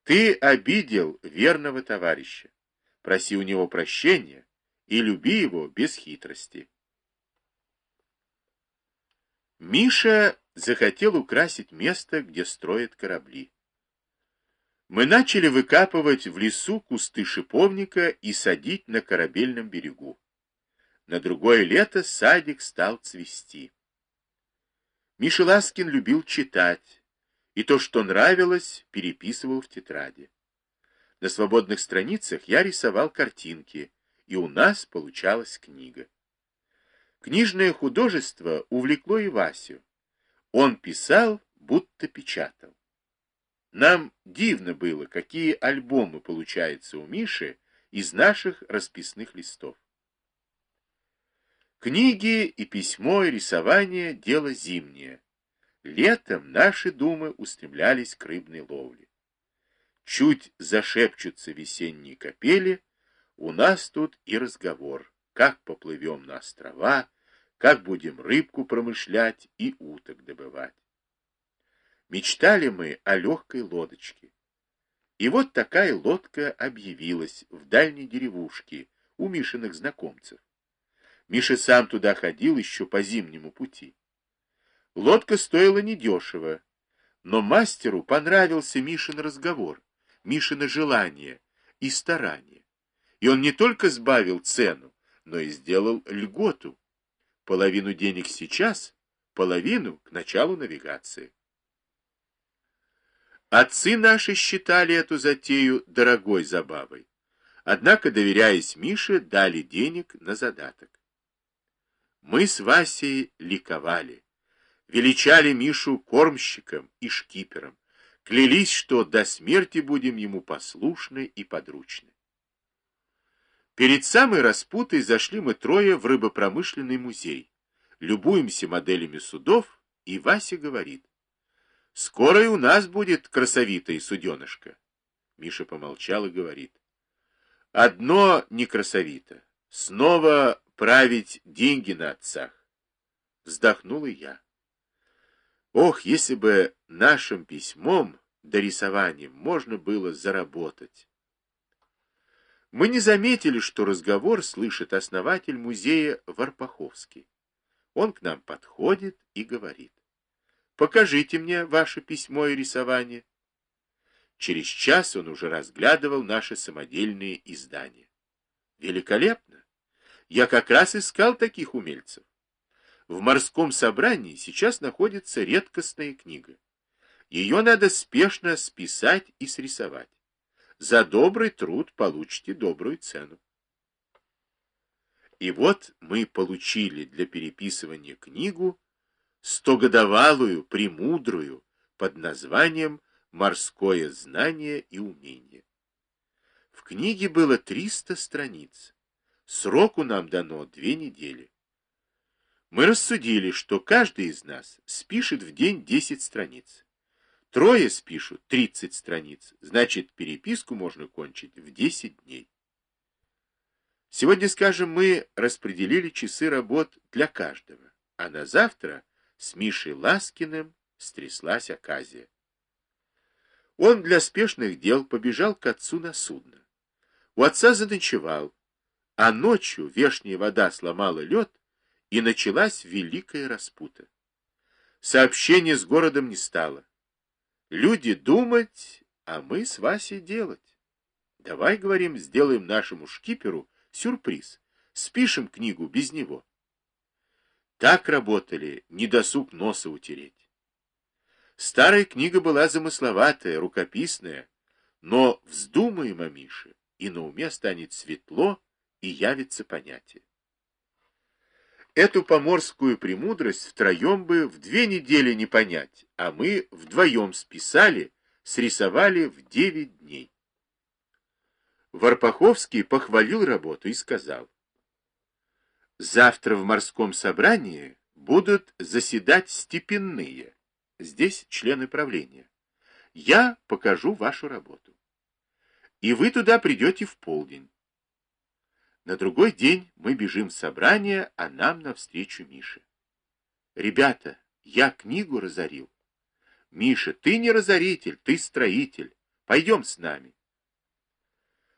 Ты обидел верного товарища. Проси у него прощения и люби его без хитрости. Миша захотел украсить место, где строят корабли. Мы начали выкапывать в лесу кусты шиповника и садить на корабельном берегу. На другое лето садик стал цвести. Миша Ласкин любил читать, и то, что нравилось, переписывал в тетради. На свободных страницах я рисовал картинки, и у нас получалась книга. Книжное художество увлекло и Васю. Он писал, будто печатал. Нам дивно было, какие альбомы получаются у Миши из наших расписных листов. Книги и письмо, и рисование — дело зимнее. Летом наши думы устремлялись к рыбной ловле. Чуть зашепчутся весенние капели, у нас тут и разговор, как поплывем на острова, как будем рыбку промышлять и уток добывать. Мечтали мы о легкой лодочке. И вот такая лодка объявилась в дальней деревушке у Мишиных знакомцев. Миша сам туда ходил еще по зимнему пути. Лодка стоила недешево, но мастеру понравился Мишин разговор, Мишино желание и старание. И он не только сбавил цену, но и сделал льготу. Половину денег сейчас, половину к началу навигации. Отцы наши считали эту затею дорогой забавой, однако, доверяясь Мише, дали денег на задаток. Мы с Васей ликовали, величали Мишу кормщиком и шкипером, клялись, что до смерти будем ему послушны и подручны. Перед самой распутой зашли мы трое в рыбопромышленный музей, любуемся моделями судов, и Вася говорит: «Скоро и у нас будет красовитая суденышко». Миша помолчал и говорит: «Одно не красовито. Снова править деньги на отцах». Вздохнул и я. Ох, если бы нашим письмом да рисованием можно было заработать. Мы не заметили, что разговор слышит основатель музея Варпаховский. Он к нам подходит и говорит: «Покажите мне ваше письмо и рисование». Через час он уже разглядывал наши самодельные издания. Великолепно! Я как раз искал таких умельцев. В морском собрании сейчас находится редкостная книга. Ее надо спешно списать и срисовать. За добрый труд получите добрую цену. И вот мы получили для переписывания книгу стогодовалую, премудрую, под названием «Морское знание и умение». В книге было 300 страниц. Сроку нам дано 2 недели. Мы рассудили, что каждый из нас спишет в день 10 страниц. Трое спишут 30 страниц, значит, переписку можно кончить в 10 дней. Сегодня, скажем, мы распределили часы работ для каждого, а на завтра с Мишей Ласкиным стряслась оказия. Он для спешных дел побежал к отцу на судно. У отца заночевал, а ночью вешняя вода сломала лед, и началась великая распута. Сообщения с городом не стало. Люди думать, а мы с Васей делать. Давай, говорим, сделаем нашему шкиперу сюрприз. Спишем книгу без него. Так работали, не досуг носа утереть. Старая книга была замысловатая, рукописная, но вздумаем о Мише, и на уме станет светло, и явится понятие. Эту поморскую премудрость втроем бы в 2 недели не понять, а мы вдвоем списали, срисовали в 9 дней. Варпаховский похвалил работу и сказал: «Завтра в морском собрании будут заседать степенные, здесь члены правления. Я покажу вашу работу. И вы туда придете в полдень». На другой день мы бежим в собрание, а нам навстречу Миша. «Ребята, я книгу разорил». «Миша, ты не разоритель, ты строитель. Пойдем с нами.